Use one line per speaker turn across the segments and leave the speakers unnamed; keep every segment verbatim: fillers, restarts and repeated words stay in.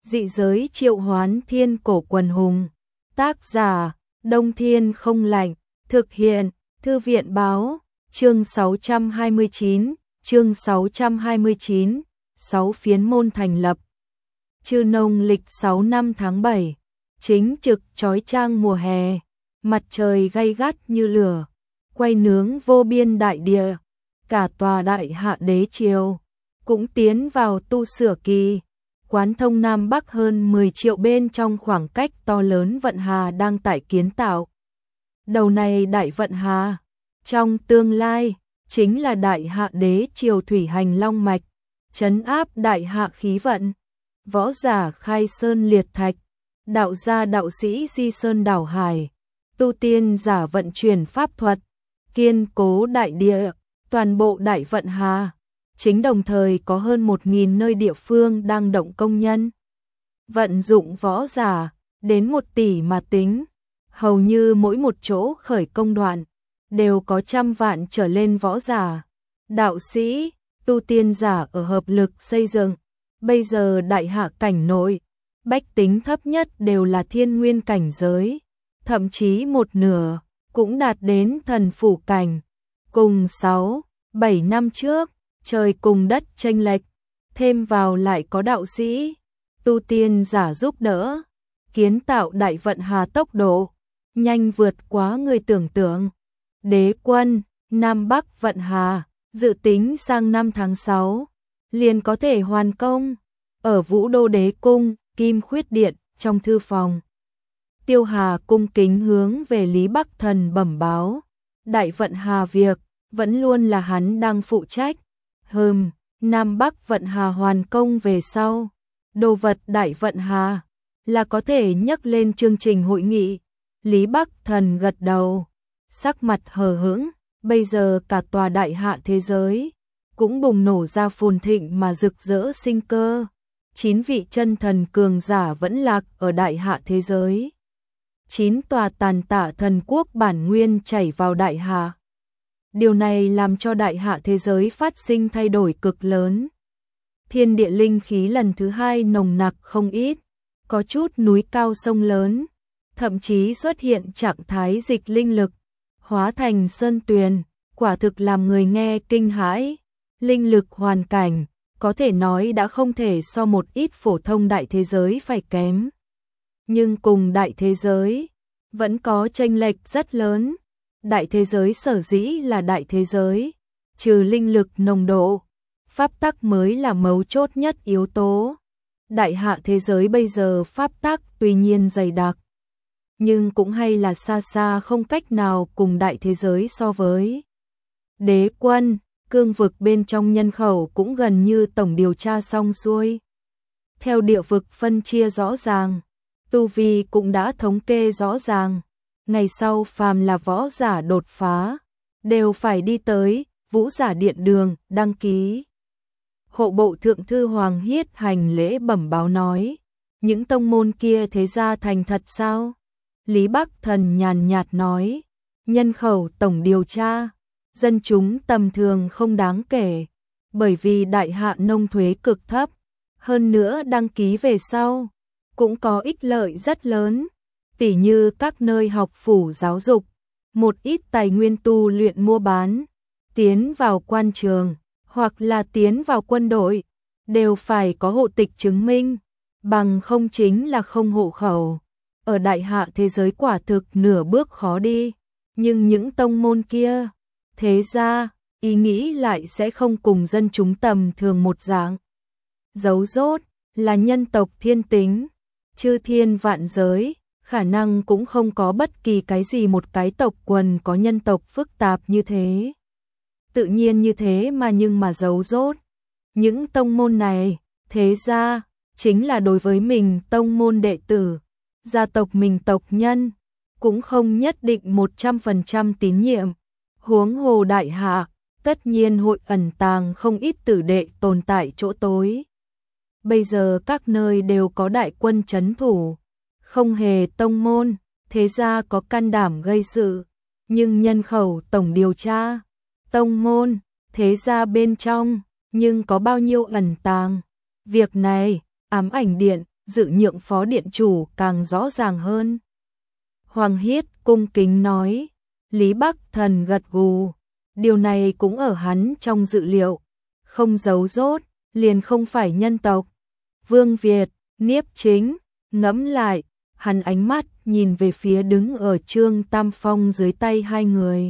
Dị giới triệu hoán thiên cổ quần hùng. Tác giả, Đông Thiên không lạnh. Thực hiện, Thư viện báo. Chương sáu trăm hai mươi chín, chương sáu trăm hai mươi chín, sáu phiến môn thành lập. Chư nông lịch sáu năm tháng bảy, chính trực chói chang mùa hè, mặt trời gay gắt như lửa, quay nướng vô biên đại địa, cả tòa đại hạ đế triều cũng tiến vào tu sửa kỳ. Quán thông Nam Bắc hơn mười triệu bên trong khoảng cách to lớn vận hà đang tại kiến tạo. Đầu này đại vận hà, trong tương lai, chính là đại hạ đế triều thủy hành long mạch, trấn áp đại hạ khí vận. Võ giả khai sơn liệt thạch, đạo gia đạo sĩ di sơn đảo hải, tu tiên giả vận chuyển pháp thuật, kiên cố đại địa, toàn bộ đại vận hà. Chính đồng thời có hơn một nghìn nơi địa phương đang động công nhân. Vận dụng võ giả, đến một tỷ mà tính, hầu như mỗi một chỗ khởi công đoạn, đều có trăm vạn trở lên võ giả, đạo sĩ, tu tiên giả ở hợp lực xây dựng. Bây giờ đại hạ cảnh nội, bách tính thấp nhất đều là thiên nguyên cảnh giới, thậm chí một nửa, cũng đạt đến thần phủ cảnh. Cùng sáu, bảy năm trước, trời cùng đất chênh lệch, thêm vào lại có đạo sĩ, tu tiên giả giúp đỡ, kiến tạo đại vận hà tốc độ nhanh vượt quá người tưởng tượng. Đế quân, Nam Bắc vận hà, dự tính sang năm tháng sáu, liền có thể hoàn công. Ở Vũ Đô Đế Cung, Kim Khuyết Điện, trong thư phòng, Tiêu Hà cung kính hướng về Lý Bắc Thần bẩm báo. Đại vận hà việc, vẫn luôn là hắn đang phụ trách. Hừm, Nam Bắc vận hà hoàn công về sau, đồ vật đại vận hà là có thể nhắc lên chương trình hội nghị. Lý Bắc Thần gật đầu, sắc mặt hờ hững. Bây giờ cả tòa đại hạ thế giới cũng bùng nổ ra phồn thịnh mà rực rỡ sinh cơ. Chín vị chân thần cường giả vẫn lạc ở đại hạ thế giới. Chín tòa tàn tạ thần quốc bản nguyên chảy vào đại hạ. Điều này làm cho đại hạ thế giới phát sinh thay đổi cực lớn. Thiên địa linh khí lần thứ hai nồng nặc không ít, có chút núi cao sông lớn, thậm chí xuất hiện trạng thái dịch linh lực, hóa thành sơn tuyền, quả thực làm người nghe kinh hãi. Linh lực hoàn cảnh, có thể nói đã không thể so một ít phổ thông đại thế giới phải kém. Nhưng cùng đại thế giới, vẫn có chênh lệch rất lớn. Đại thế giới sở dĩ là đại thế giới, trừ linh lực nồng độ, pháp tắc mới là mấu chốt nhất yếu tố. Đại hạ thế giới bây giờ pháp tắc tuy nhiên dày đặc, nhưng cũng hay là xa xa không cách nào cùng đại thế giới so với. Đế quân, cương vực bên trong nhân khẩu cũng gần như tổng điều tra xong xuôi. Theo địa vực phân chia rõ ràng, tu vi cũng đã thống kê rõ ràng. Ngày sau phàm là võ giả đột phá, đều phải đi tới Vũ Giả Điện Đường đăng ký. Hộ bộ thượng thư Hoàng Hiết hành lễ bẩm báo nói, những tông môn kia thế ra thành thật sao? Lý Bắc Thần nhàn nhạt nói, nhân khẩu tổng điều tra, dân chúng tầm thường không đáng kể, bởi vì đại hạ nông thuế cực thấp, hơn nữa đăng ký về sau, cũng có ích lợi rất lớn. Tỉ như các nơi học phủ giáo dục, một ít tài nguyên tu luyện mua bán, tiến vào quan trường, hoặc là tiến vào quân đội, đều phải có hộ tịch chứng minh, bằng không chính là không hộ khẩu. Ở đại hạ thế giới quả thực nửa bước khó đi, nhưng những tông môn kia, thế ra, ý nghĩ lại sẽ không cùng dân chúng tầm thường một dạng. Dấu rốt, là nhân tộc thiên tính, chư thiên vạn giới. Khả năng cũng không có bất kỳ cái gì một cái tộc quần có nhân tộc phức tạp như thế. Tự nhiên như thế mà nhưng mà giấu rốt. Những tông môn này, thế ra, chính là đối với mình tông môn đệ tử, gia tộc mình tộc nhân, cũng không nhất định một trăm phần trăm tín nhiệm. Huống hồ đại hạ, tất nhiên hội ẩn tàng không ít tử đệ tồn tại chỗ tối. Bây giờ các nơi đều có đại quân trấn thủ. Không hề tông môn, thế ra có can đảm gây sự, nhưng nhân khẩu tổng điều tra, tông môn, thế ra bên trong, nhưng có bao nhiêu ẩn tàng. Việc này, ám ảnh điện, dự nhượng phó điện chủ càng rõ ràng hơn. Hoàng Hiết cung kính nói, Lý Bắc Thần gật gù, điều này cũng ở hắn trong dự liệu, không giấu dốt, liền không phải nhân tộc. Vương Việt, Niếp Chính, ngẫm lại, hắn ánh mắt nhìn về phía đứng ở Trương Tam Phong dưới tay hai người.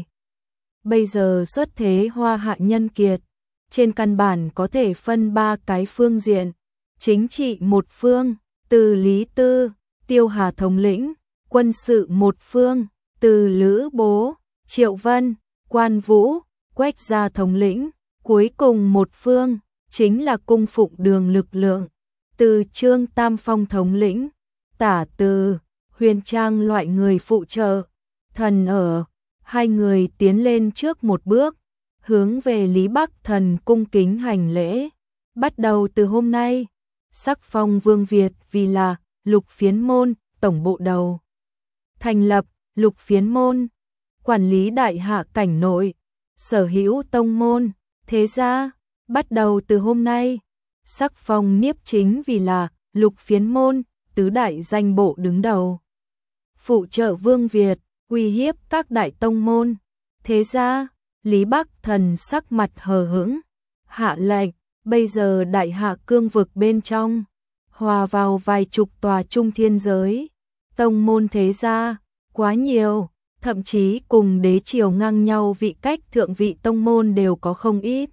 Bây giờ xuất thế hoa hạ nhân kiệt, trên căn bản có thể phân ba cái phương diện. Chính trị một phương, từ Lý Tư, Tiêu Hà thống lĩnh, quân sự một phương, từ Lữ Bố, Triệu Vân, Quan Vũ, Quách gia thống lĩnh, cuối cùng một phương, chính là cung phụng đường lực lượng, từ Trương Tam Phong thống lĩnh, Tả Từ, Huyền Trang loại người phụ trợ. Thần ở, hai người tiến lên trước một bước, hướng về Lý Bắc Thần cung kính hành lễ. Bắt đầu từ hôm nay, sắc phong Vương Việt vì là Lục Phiến Môn, tổng bộ đầu. Thành lập Lục Phiến Môn, quản lý đại hạ cảnh nội, sở hữu tông môn, thế gia. Bắt đầu từ hôm nay, sắc phong Niếp Chính vì là Lục Phiến Môn, tứ đại danh bộ đứng đầu. Phụ trợ Vương Việt, uy hiếp các đại tông môn, thế gia. Lý Bắc Thần sắc mặt hờ hững, hạ lệnh, bây giờ đại hạ cương vực bên trong, hòa vào vài chục tòa trung thiên giới, tông môn thế gia, quá nhiều, thậm chí cùng đế triều ngang nhau vị cách thượng vị tông môn đều có không ít.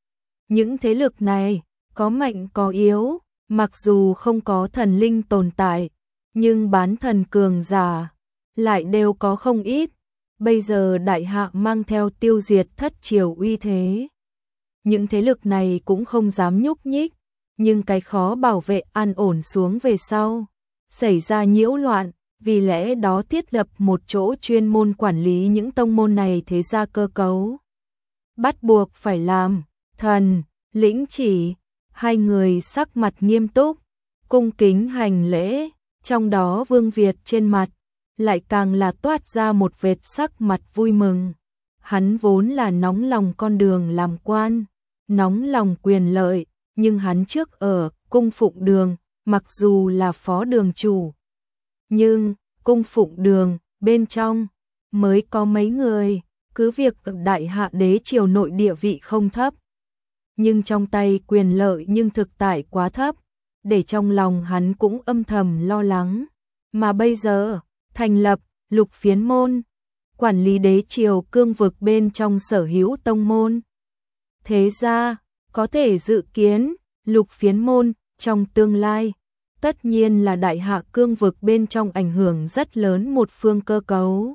Những thế lực này, có mạnh có yếu, mặc dù không có thần linh tồn tại, nhưng bán thần cường giả, lại đều có không ít. Bây giờ đại hạ mang theo tiêu diệt thất triều uy thế. Những thế lực này cũng không dám nhúc nhích, nhưng cái khó bảo vệ an ổn xuống về sau. Xảy ra nhiễu loạn, vì lẽ đó thiết lập một chỗ chuyên môn quản lý những tông môn này thế gia cơ cấu. Bắt buộc phải làm, thần, lĩnh chỉ, hai người sắc mặt nghiêm túc, cung kính hành lễ, trong đó Vương Việt trên mặt lại càng là toát ra một vệt sắc mặt vui mừng. Hắn vốn là nóng lòng con đường làm quan, nóng lòng quyền lợi, nhưng hắn trước ở cung phụng đường, mặc dù là phó đường chủ, nhưng cung phụng đường bên trong mới có mấy người, cứ việc ở đại hạ đế triều nội địa vị không thấp, nhưng trong tay quyền lợi nhưng thực tại quá thấp, để trong lòng hắn cũng âm thầm lo lắng. Mà bây giờ, thành lập Lục Phiến Môn, quản lý đế triều cương vực bên trong sở hữu tông môn. Thế ra, có thể dự kiến, Lục Phiến Môn, trong tương lai, tất nhiên là đại hạ cương vực bên trong ảnh hưởng rất lớn một phương cơ cấu.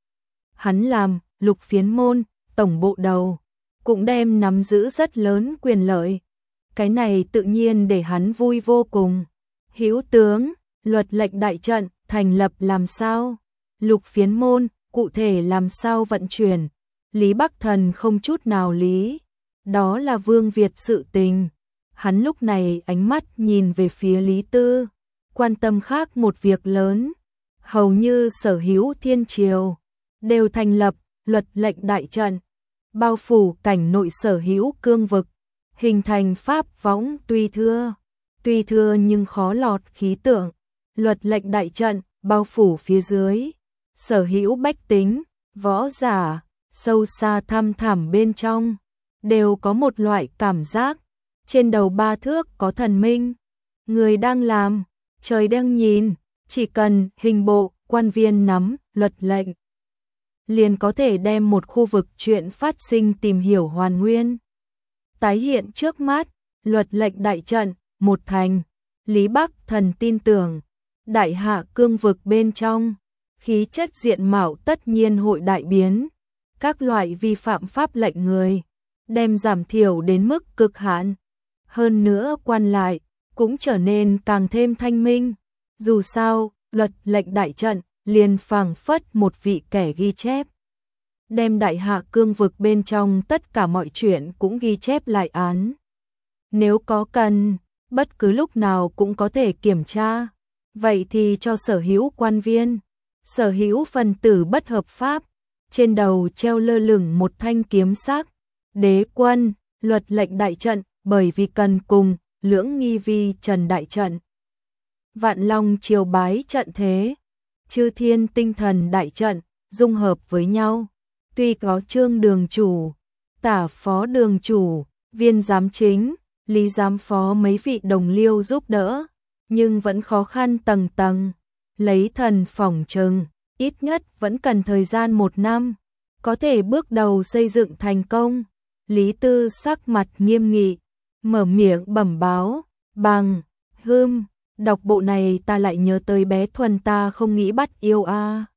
Hắn làm Lục Phiến Môn, tổng bộ đầu, cũng đem nắm giữ rất lớn quyền lợi. Cái này tự nhiên để hắn vui vô cùng. Hữu tướng, luật lệnh đại trận, thành lập làm sao? Lục Phiến Môn, cụ thể làm sao vận chuyển? Lý Bắc Thần không chút nào lý. Đó là Vương Việt sự tình. Hắn lúc này ánh mắt nhìn về phía Lý Tư, quan tâm khác một việc lớn. Hầu như sở hữu thiên triều, đều thành lập luật lệnh đại trận, bao phủ cảnh nội sở hữu cương vực, hình thành pháp võng tuy thưa, tuy thưa nhưng khó lọt khí tượng. Luật lệnh đại trận, bao phủ phía dưới, sở hữu bách tính, võ giả, sâu xa thăm thẳm bên trong, đều có một loại cảm giác, trên đầu ba thước có thần minh, người đang làm, trời đang nhìn, chỉ cần hình bộ, quan viên nắm, luật lệnh, liền có thể đem một khu vực chuyện phát sinh tìm hiểu hoàn nguyên. Tái hiện trước mắt, luật lệnh đại trận, một thành, Lý Bắc Thần tin tưởng, đại hạ cương vực bên trong, khí chất diện mạo tất nhiên hội đại biến, các loại vi phạm pháp lệnh người, đem giảm thiểu đến mức cực hạn. Hơn nữa quan lại, cũng trở nên càng thêm thanh minh. Dù sao, luật lệnh đại trận, liền phảng phất một vị kẻ ghi chép. Đem đại hạ cương vực bên trong tất cả mọi chuyện cũng ghi chép lại án. Nếu có cần, bất cứ lúc nào cũng có thể kiểm tra. Vậy thì cho sở hữu quan viên, sở hữu phần tử bất hợp pháp, trên đầu treo lơ lửng một thanh kiếm sắc, đế quân, luật lệnh đại trận, bởi vì cần cùng lưỡng nghi vi trần đại trận. Vạn Long triều bái trận thế, chư thiên tinh thần đại trận, dung hợp với nhau. Tuy có Trương đường chủ, Tả phó đường chủ, Viên giám chính, Lý giám phó mấy vị đồng liêu giúp đỡ, nhưng vẫn khó khăn tầng tầng. Lấy thần phỏng chừng, ít nhất vẫn cần thời gian một năm, có thể bước đầu xây dựng thành công. Lý Tư sắc mặt nghiêm nghị, mở miệng bẩm báo, bằng, hưm, đọc bộ này ta lại nhớ tới bé Thuần ta không nghĩ bắt yêu a.